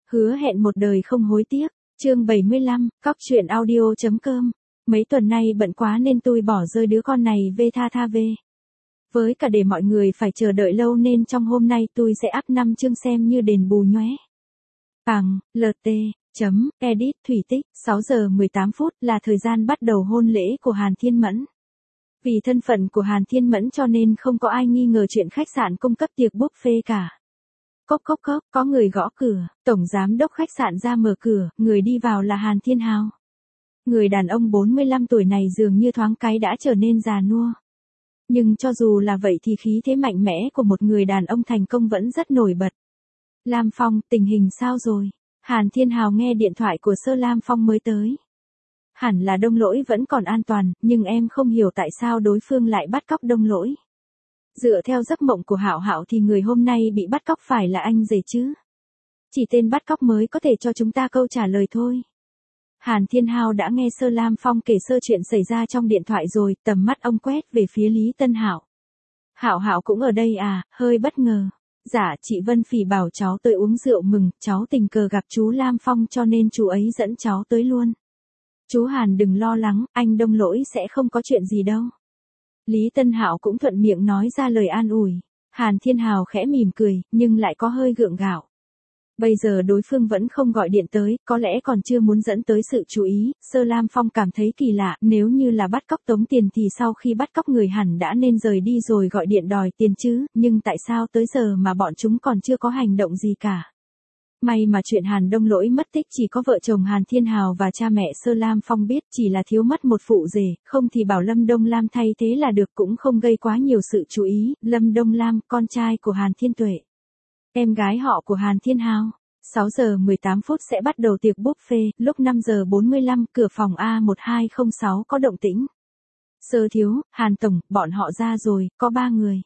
Hứa hẹn một đời không hối tiếc. Chương 75, cóc truyện audio.com. Mấy tuần nay bận quá nên tôi bỏ rơi đứa con này về tha về. Với cả để mọi người phải chờ đợi lâu nên trong hôm nay tôi sẽ up 5 chương xem như đền bù nhé. Bằng, LT, edit, thủy tích, 6 giờ 18 phút là thời gian bắt đầu hôn lễ của Hàn Thiên Mẫn. Vì thân phận của Hàn Thiên Mẫn cho nên không có ai nghi ngờ chuyện khách sạn cung cấp tiệc buffet cả. Cốc cốc cốc, có người gõ cửa, tổng giám đốc khách sạn ra mở cửa, người đi vào là Hàn Thiên Hào. Người đàn ông 45 tuổi này dường như thoáng cái đã trở nên già nua. Nhưng cho dù là vậy thì khí thế mạnh mẽ của một người đàn ông thành công vẫn rất nổi bật. Lam Phong, tình hình sao rồi? Hàn Thiên Hào nghe điện thoại của Sơ Lam Phong mới tới. Hẳn là Đông Lỗi vẫn còn an toàn, nhưng em không hiểu tại sao đối phương lại bắt cóc Đông Lỗi. Dựa theo giấc mộng của Hạo Hạo thì người hôm nay bị bắt cóc phải là anh rể chứ. Chỉ tên bắt cóc mới có thể cho chúng ta câu trả lời thôi. Hàn Thiên Hào đã nghe Sơ Lam Phong kể sơ chuyện xảy ra trong điện thoại rồi, tầm mắt ông quét về phía Lý Tân Hạo. Hạo Hạo cũng ở đây à, hơi bất ngờ. Dạ, chị Vân Phỉ bảo cháu tới uống rượu mừng, cháu tình cờ gặp chú Lam Phong cho nên chú ấy dẫn cháu tới luôn. Chú Hàn đừng lo lắng, anh Đông Lỗi sẽ không có chuyện gì đâu. Lý Tân Hạo cũng thuận miệng nói ra lời an ủi. Hàn Thiên Hào khẽ mỉm cười, nhưng lại có hơi gượng gạo. Bây giờ đối phương vẫn không gọi điện tới, có lẽ còn chưa muốn dẫn tới sự chú ý. Sơ Lam Phong cảm thấy kỳ lạ, nếu như là bắt cóc tống tiền thì sau khi bắt cóc người hẳn đã nên rời đi rồi gọi điện đòi tiền chứ, nhưng tại sao tới giờ mà bọn chúng còn chưa có hành động gì cả. May mà chuyện Hàn Đông Lỗi mất tích chỉ có vợ chồng Hàn Thiên Hào và cha mẹ Sơ Lam Phong biết, chỉ là thiếu mất một phụ rể, không thì bảo Lâm Đông Lam thay thế là được, cũng không gây quá nhiều sự chú ý. Lâm Đông Lam, con trai của Hàn Thiên Tuệ, em gái họ của Hàn Thiên Hào. 6 giờ 18 phút sẽ bắt đầu tiệc buffet, lúc 5 giờ 45 cửa phòng A1206 có động tĩnh. Sơ thiếu, Hàn Tổng, bọn họ ra rồi, có 3 người.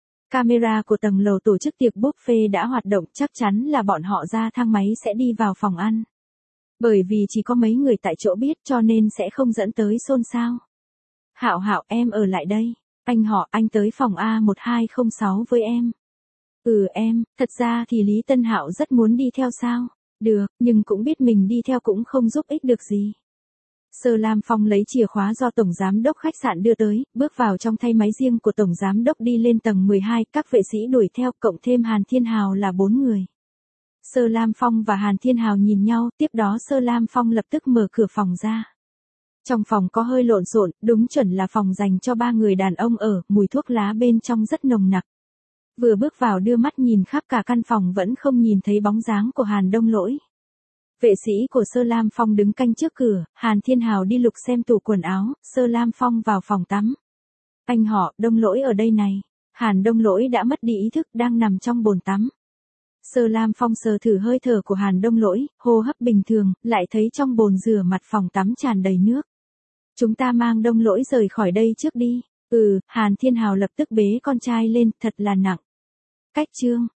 Camera của tầng lầu tổ chức tiệc buffet đã hoạt động, chắc chắn là bọn họ ra thang máy sẽ đi vào phòng ăn. Bởi vì chỉ có mấy người tại chỗ biết cho nên sẽ không dẫn tới xôn xao. Hạo Hạo, em ở lại đây. Anh họ, anh tới phòng A1206 với em. Em, thật ra thì Lý Tân Hạo rất muốn đi theo sao. Được, nhưng cũng biết mình đi theo cũng không giúp ích được gì. Sơ Lam Phong lấy chìa khóa do Tổng Giám đốc khách sạn đưa tới, bước vào trong thay máy riêng của Tổng Giám đốc đi lên tầng 12, các vệ sĩ đuổi theo, cộng thêm Hàn Thiên Hào là 4 người. Sơ Lam Phong và Hàn Thiên Hào nhìn nhau, tiếp đó Sơ Lam Phong lập tức mở cửa phòng ra. Trong phòng có hơi lộn xộn, đúng chuẩn là phòng dành cho 3 người đàn ông ở, mùi thuốc lá bên trong rất nồng nặc. Vừa bước vào đưa mắt nhìn khắp cả căn phòng vẫn không nhìn thấy bóng dáng của Hàn Đông Lỗi. Vệ sĩ của Sơ Lam Phong đứng canh trước cửa, Hàn Thiên Hào đi lục xem tủ quần áo, Sơ Lam Phong vào phòng tắm. Anh họ, Đông Lỗi ở đây này. Hàn Đông Lỗi đã mất đi ý thức, đang nằm trong bồn tắm. Sơ Lam Phong sờ thử hơi thở của Hàn Đông Lỗi, hô hấp bình thường, lại thấy trong bồn rửa mặt phòng tắm tràn đầy nước. Chúng ta mang Đông Lỗi rời khỏi đây trước đi. Hàn Thiên Hào lập tức bế con trai lên, thật là nặng. Cách chương